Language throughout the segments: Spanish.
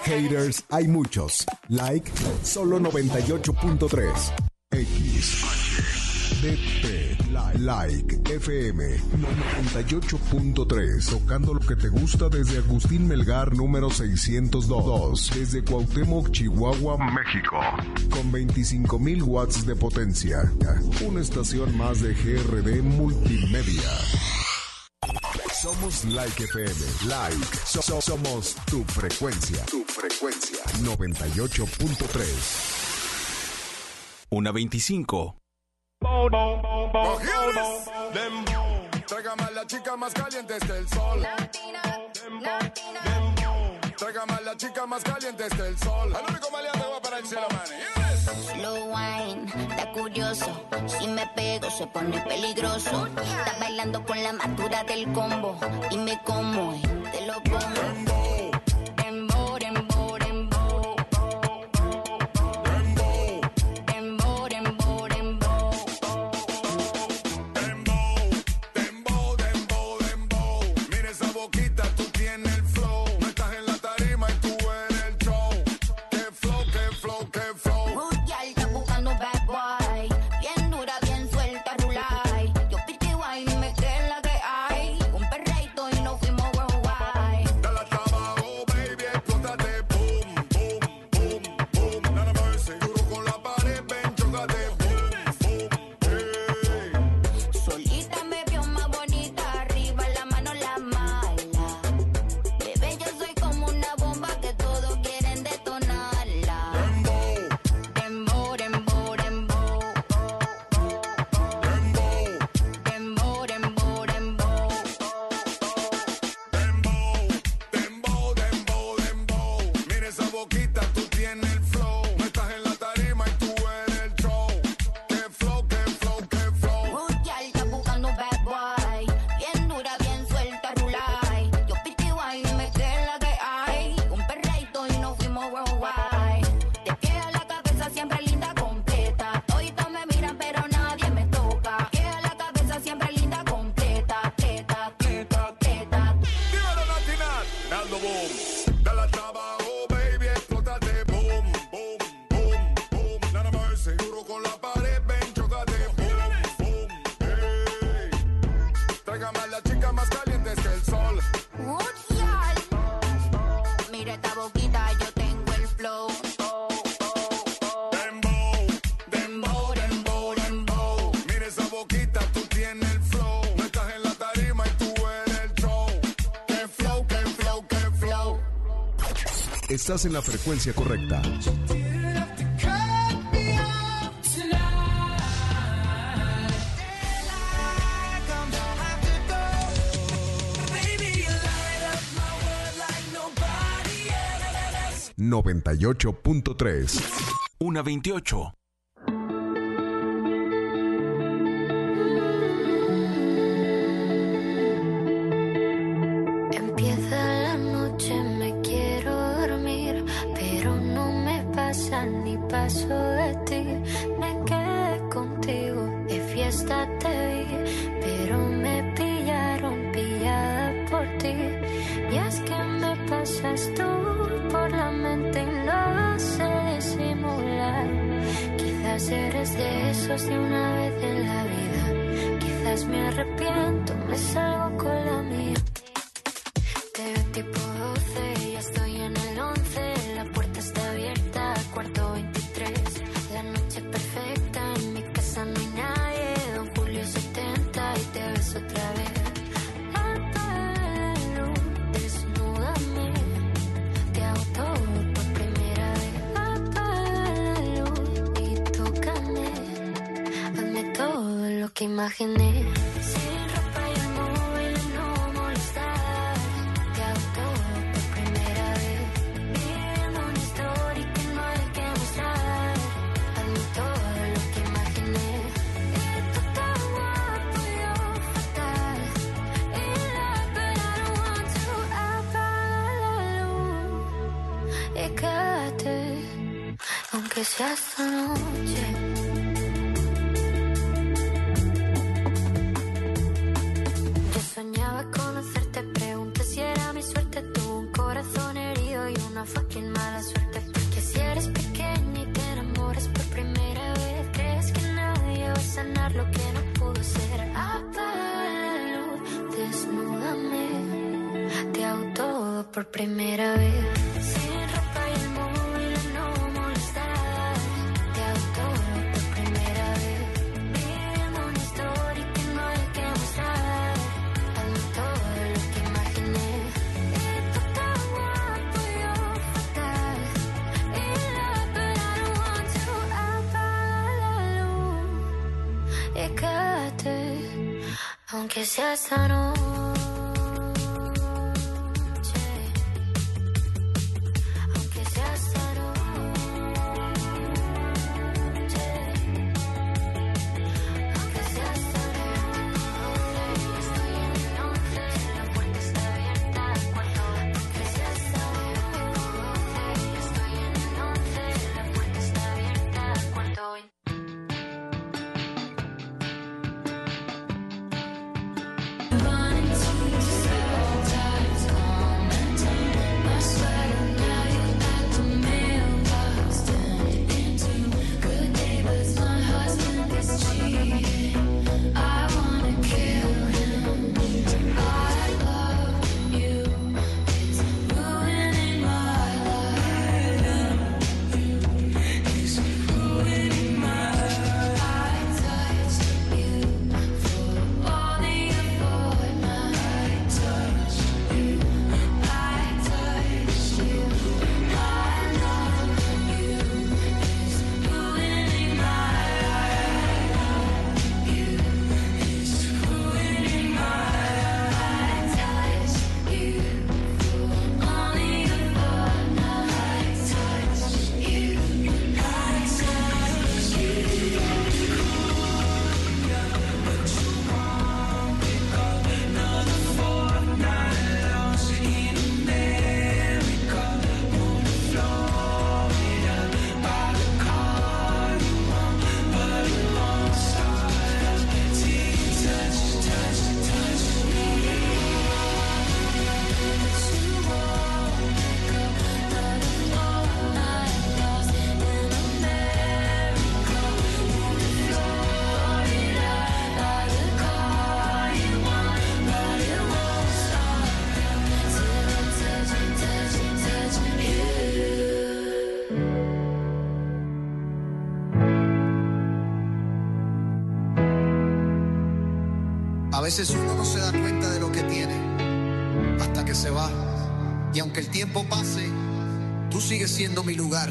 Haters hay muchos. Like, solo 98.3. XHDT, like, FM 98.3. Tocando lo que te gusta desde Agustín Melgar número 602. Desde Cuauhtémoc, Chihuahua, México. Con 25,000 watts de potencia. Una estación más de GRD Multimedia. Somos Like FM. Like. Somos tu frecuencia. 98.3. 1:25. Tráigame a la chica más caliente desde el sol. Tráigame a la chica más caliente desde el sol. Al único maleante va para el cielo, man. Slow wine, está curioso. Si me pego se pone peligroso. Está bailando con la madura del combo. Dime cómo es, te lo pongo. Estás en la frecuencia correcta. ...98.3... 1:28. Ni paso de ti, me quedé contigo, de fiesta te vi, pero me pillaron pillada por ti. Y es que me pasas tú por la mente y no sé disimular. Quizás eres de esos de una vez en la vida, quizás me arrepiento, me salgo con la mía. Te veo tipo 12, ya estoy en el 11, la puerta está abierta, cuarto 23. La noche es perfecta, en mi casa no hay nadie, don Julio 70 y te ves otra vez. Al pelo, desnúdame, te hago todo por primera vez. Apaga la luz y tócame, hazme todo lo que imaginé. Aunque sea esta noche. Yo soñaba conocerte, pregunté si era mi suerte. Tuve un corazón herido y una fucking primera vez. Sin ropa y el móvil a no molestar. Te hago todo por primera vez. Viviendo una historia que no hay que mostrar. Hazme todo lo que imaginé. Y tú tan guapo y yo fatal. Y but I don't want to apagar la luz. Y quédate, aunque sea esta noche. A veces uno no se da cuenta de lo que tiene hasta que se va. Y aunque el tiempo pase, tú sigues siendo mi lugar.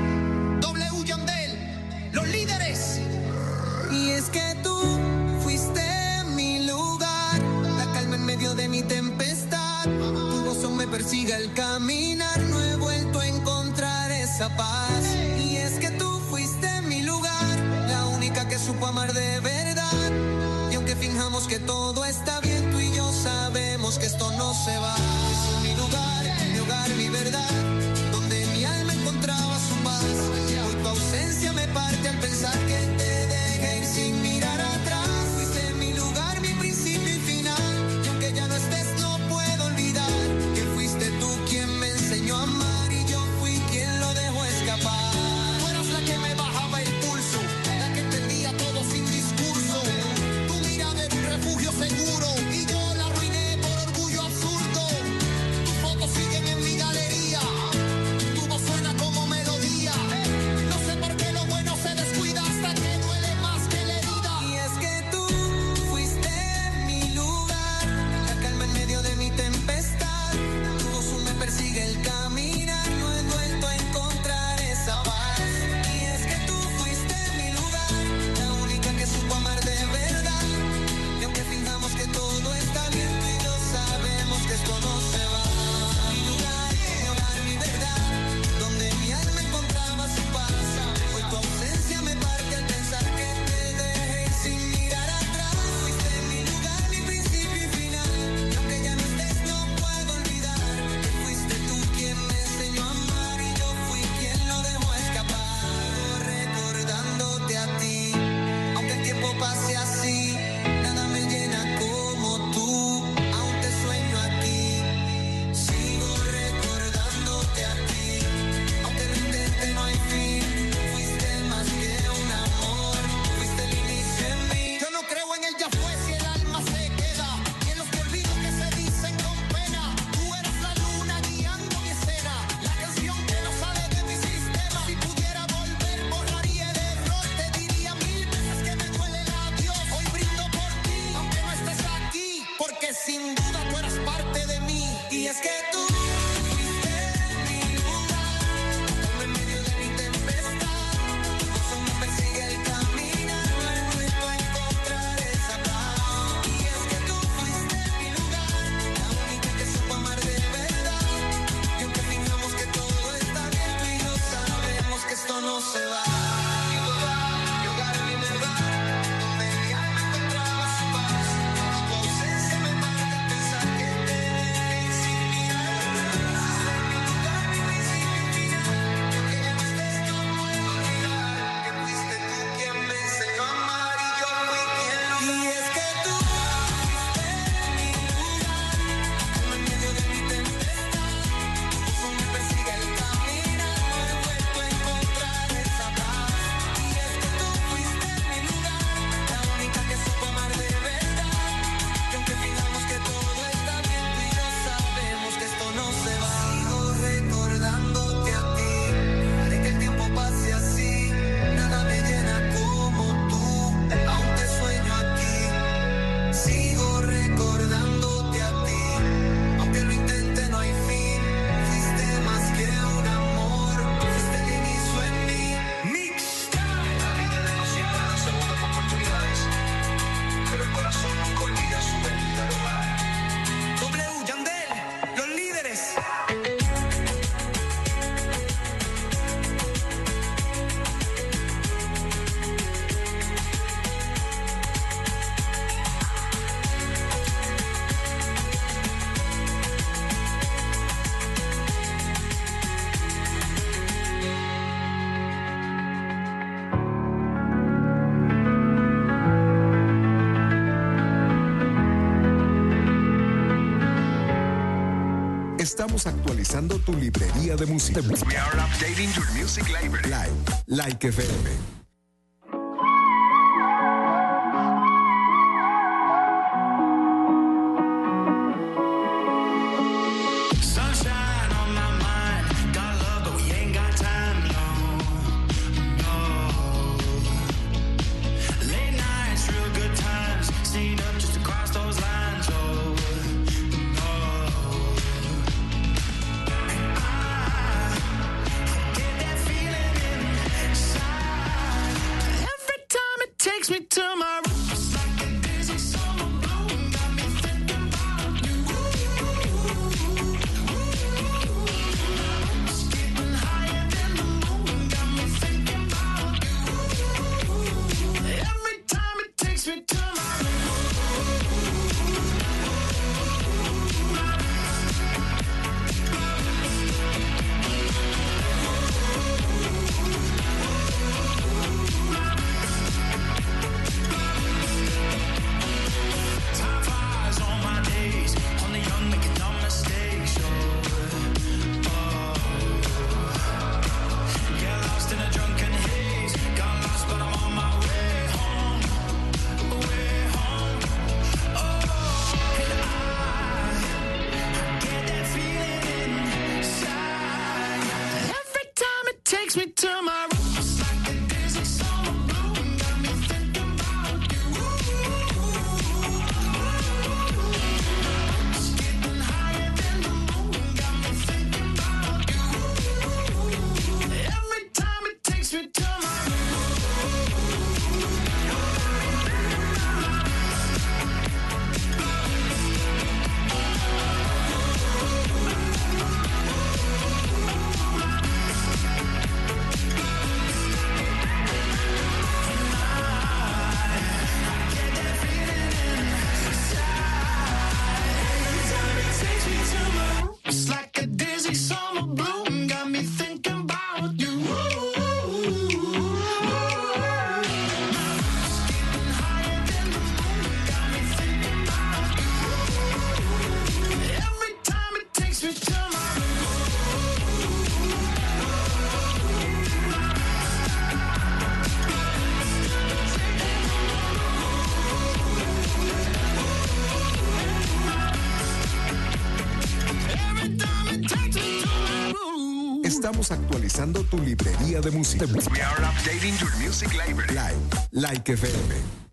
W Yandel, los líderes. Y es que tú fuiste mi lugar, la calma en medio de mi tempestad. Tu voz aún me persigue al caminar, no he vuelto a encontrar esa paz. Y es que tú fuiste mi lugar, la única que supo amar de verdad. Y aunque fijamos que todo está bien, tú y yo sabemos que esto no se va. Es mi lugar, mi hogar, mi verdad, donde mi alma encontraba su paz. Hoy tu ausencia me parte al pensar que te dejé ir sin mirar atrás. Fuiste mi lugar, mi principio y final. Y aunque ya no estés, no puedo olvidar que fuiste tú quien me enseñó a amar y yo fui quien lo dejó escapar. Tú eras la que me bajaba el pulso, la que entendía todo sin discurso. Tu mirada era un refugio seguro y yo la arruiné por orgullo absurdo. Tus fotos siguen en mi galería. Estamos actualizando tu librería de música. We are updating your music library. Like FM. Estamos actualizando tu librería de música. We are updating your music library. Like FM.